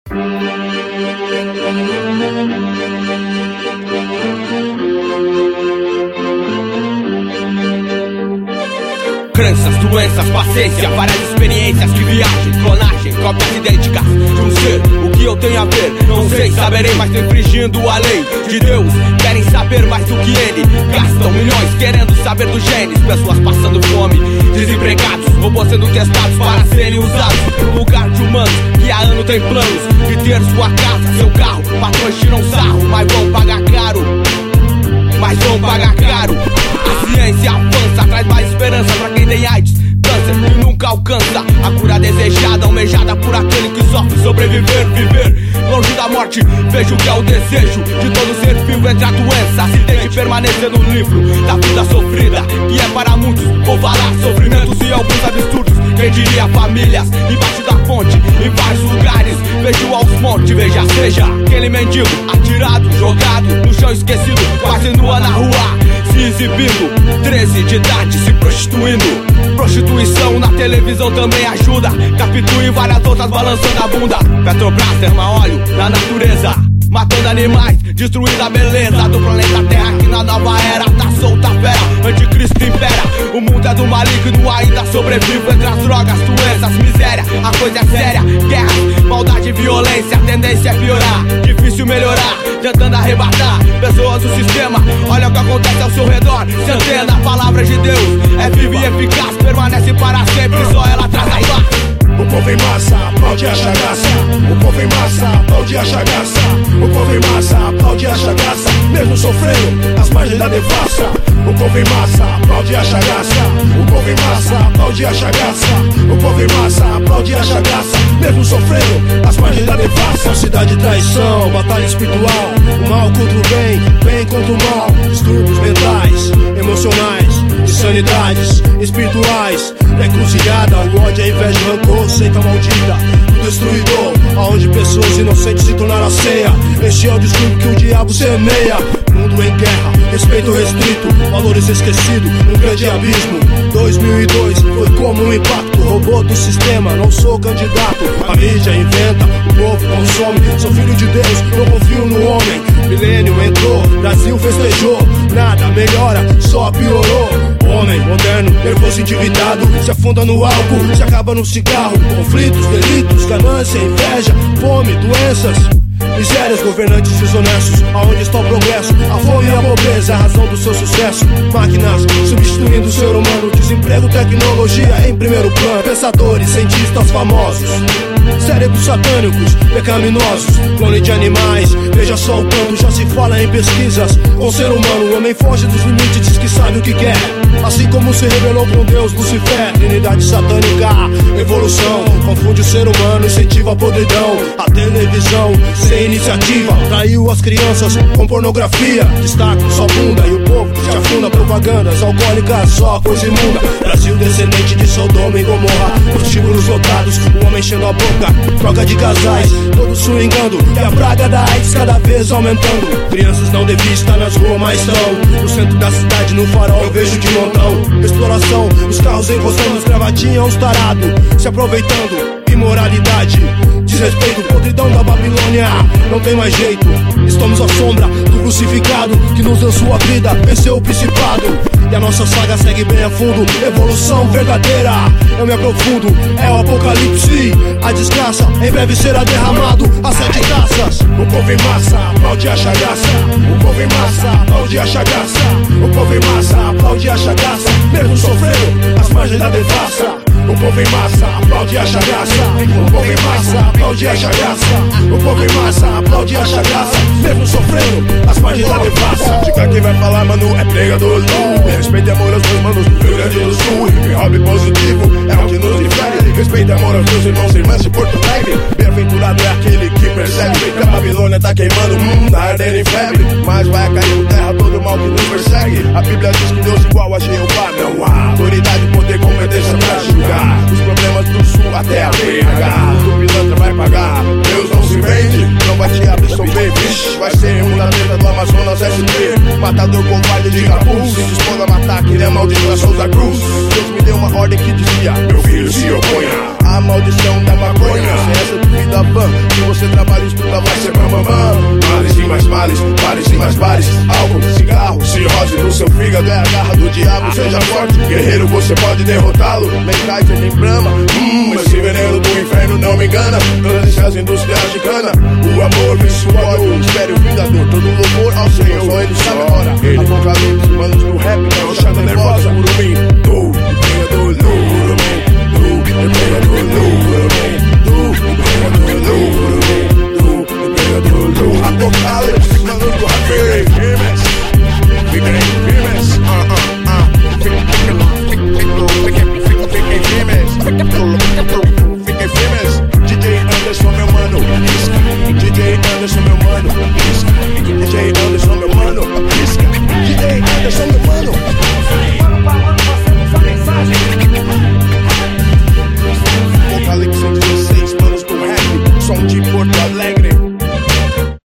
Crenças, doenças, paciência, várias experiências de viagem, clonagem, cópias idênticas de um ser. O que eu tenho a ver? Não sei, saberei, mas tô infringindo a lei de Deus. Querem saber mais do que ele, gastam milhões querendo saber dos genes. Pessoas passando fome, desempregados, robôs sendo testados para serem usados no lugar de humanos que há ano tem planos de ter sua casa, seu carro. Patrões tiram sarro, mas vão pagar caro. Mas vão pagar caro. A ciência avança, traz mais esperança pra quem tem AIDS, câncer e nunca alcança a cura desejada, almejada por aquele que sofre sobreviver, viver longe da morte. Vejo que é o desejo de todo ser vivo entre a doença. Acidente permanecer no livro da vida sofrida, que é para muitos ovalar sofrimentos e alguns absurdos. Quem diria famílias embaixo da ponte, em vários lugares, vejo aos montes. Veja, seja aquele mendigo atirado, jogado no chão esquecido, quase nua na rua, se exibindo, 13 de idade, se prostituindo. Prostituição na televisão também ajuda. Capitu e várias outras balançando a bunda. Petrobras derrama óleo na natureza, matando animais, destruindo a beleza do planeta Terra, que na nova era tá solta a fera. Anticristo impera, o mundo é do maligno, ainda sobrevivo entre as drogas, doenças, miséria. A coisa é séria, guerra, maldade, violência, a tendência é piorar, difícil melhorar, tentando arrebatar pessoas do sistema. Olha o que acontece ao seu redor, se antena. A palavra de Deus é viva e eficaz, permanece para sempre, só ela traz a paz. O povo em massa, aplaude a chagaça. O povo em massa, aplaude a chagaça. O povo em massa, aplaude a chagaça, mesmo sofrendo as margens da devassa. O povo em massa, aplaude a chagaça. O povo em massa, aplaude a chagaça. O povo em massa, aplaude a chagaça, mesmo sofrendo as margens da devassa. Falsidade e traição, batalha espiritual, o mal contra o bem, bem contra o mal. Distúrbios mentais, emocionais, insanidades espirituais. Na encruzilhada, o ódio, a inveja, o rancor, seita maldita do destruidor, aonde pessoas inocentes se tornaram a ceia. Este é o distúrbio que o diabo semeia. Mundo em guerra, respeito restrito, valores esquecidos, um grande abismo. 2002 foi como um impacto, robô do sistema, não sou candidato. A mídia inventa, o povo consome, sou filho de Deus, não confio no homem. Milênio entrou, Brasil festejou, nada melhora, só piorou. Homem moderno, nervoso endividado, se afunda no álcool, se acaba no cigarro. Conflitos, delitos, ganância, inveja, fome, doenças, misérias, governantes desonestos. Aonde está o progresso? A fome e a pobreza, a razão do seu sucesso. Máquinas substituindo o ser humano, desemprego, tecnologia em primeiro plano. Pensadores, cientistas famosos, cérebros satânicos, pecaminosos, clone de animais. Veja só o quanto já se fala em pesquisas. Com o ser humano, o homem foge dos limites, diz que sabe o que quer. Assim como se rebelou com Deus, Lucifer, trinidade satânica. Evolução, confunde o ser humano, incentiva a podridão. A televisão, sem iniciativa, traiu as crianças com pornografia. Destaque só bunda e o povo se afunda. Propagandas alcoólicas, só coisa imunda. Brasil descendente de Sodoma e Gomorra, prostíbulos lotados, o homem enchendo a boca. Troca de casais, todos swingando, e a praga da AIDS cada vez aumentando. Crianças não devem estar nas ruas, mas estão no centro da cidade, no farol eu vejo de montão. Exploração, os carros encostando, os gravatinhos, os tarados se aproveitando. Imoralidade, desrespeito, podridão da Babilônia, não tem mais jeito. Estamos à sombra do crucificado que nos deu sua vida, venceu o principado. E a nossa saga segue bem a fundo, evolução verdadeira. Eu me aprofundo, é o apocalipse. A desgraça em breve será derramado, as 7 taças. O povo em massa, aplaude a chagaça. O povo em massa, aplaude a chagaça. O povo em massa, aplaude a chagaça, mesmo sofrendo as margens da devassa. O povo em massa, aplaude a chagaça. O povo em massa, aplaude a chagaça. O povo em massa, aplaude a chagaça, mesmo sofrendo as margens da devassa. Diga quem vai falar, mano, é pregador. Respeito e amor aos meus manos do Rio Grande do Sul. Hip hop positivo é o que nos difere. Respeito e amor aos meus irmãos e irmãs de Porto Alegre. Bem-aventurado é aquele que percebe que a Babilônia tá queimando, tá ardendo em febre. Mas vai cair por terra todo o mal que nos persegue. A Bíblia diz que Deus igual a Jeová não há autoridade, poder, competência pra julgar os problemas do sul até a BH. O pilantra vai pagar, Deus não se vende, não vai te absolver. Vixe, vai ser um da treta do Amazonas SP. Matador covarde de capuz, se dispondo a matar quem é maldito a Souza Cruz. Deus me deu uma ordem que dizia: meu filho, se oponha a maldição da maconha. Sem essa de vida van, se você trabalha e estuda vai ser bambambam. Males e mais males, bares e mais bares, álcool, cigarro, cirrose no seu fígado é a garra do diabo. Seja forte, guerreiro, você pode derrotá-lo. Nem Kaiser, nem Brahma, esse veneno do inferno não me engana. Todas as indústrias de cana, o amor vence o ódio, espere o vingador, todo louvor ao Senhor, só ele sabe a hora. Apocalipse, manos do rap, não chata nervosa, Curumim, tu, pega do Curumim, tu, pega do Curumim, tu, pega do Curumim, tu, pega do Apocalipse, manos do rap, firmes, fiquem firmes, fiquem firmes, DJ Anderson meu mano, DJ Anderson meu mano, DJ Anderson meu mano, DJ Anderson meu mano. Apocalipse 16, manos do rap, som de Porto Alegre.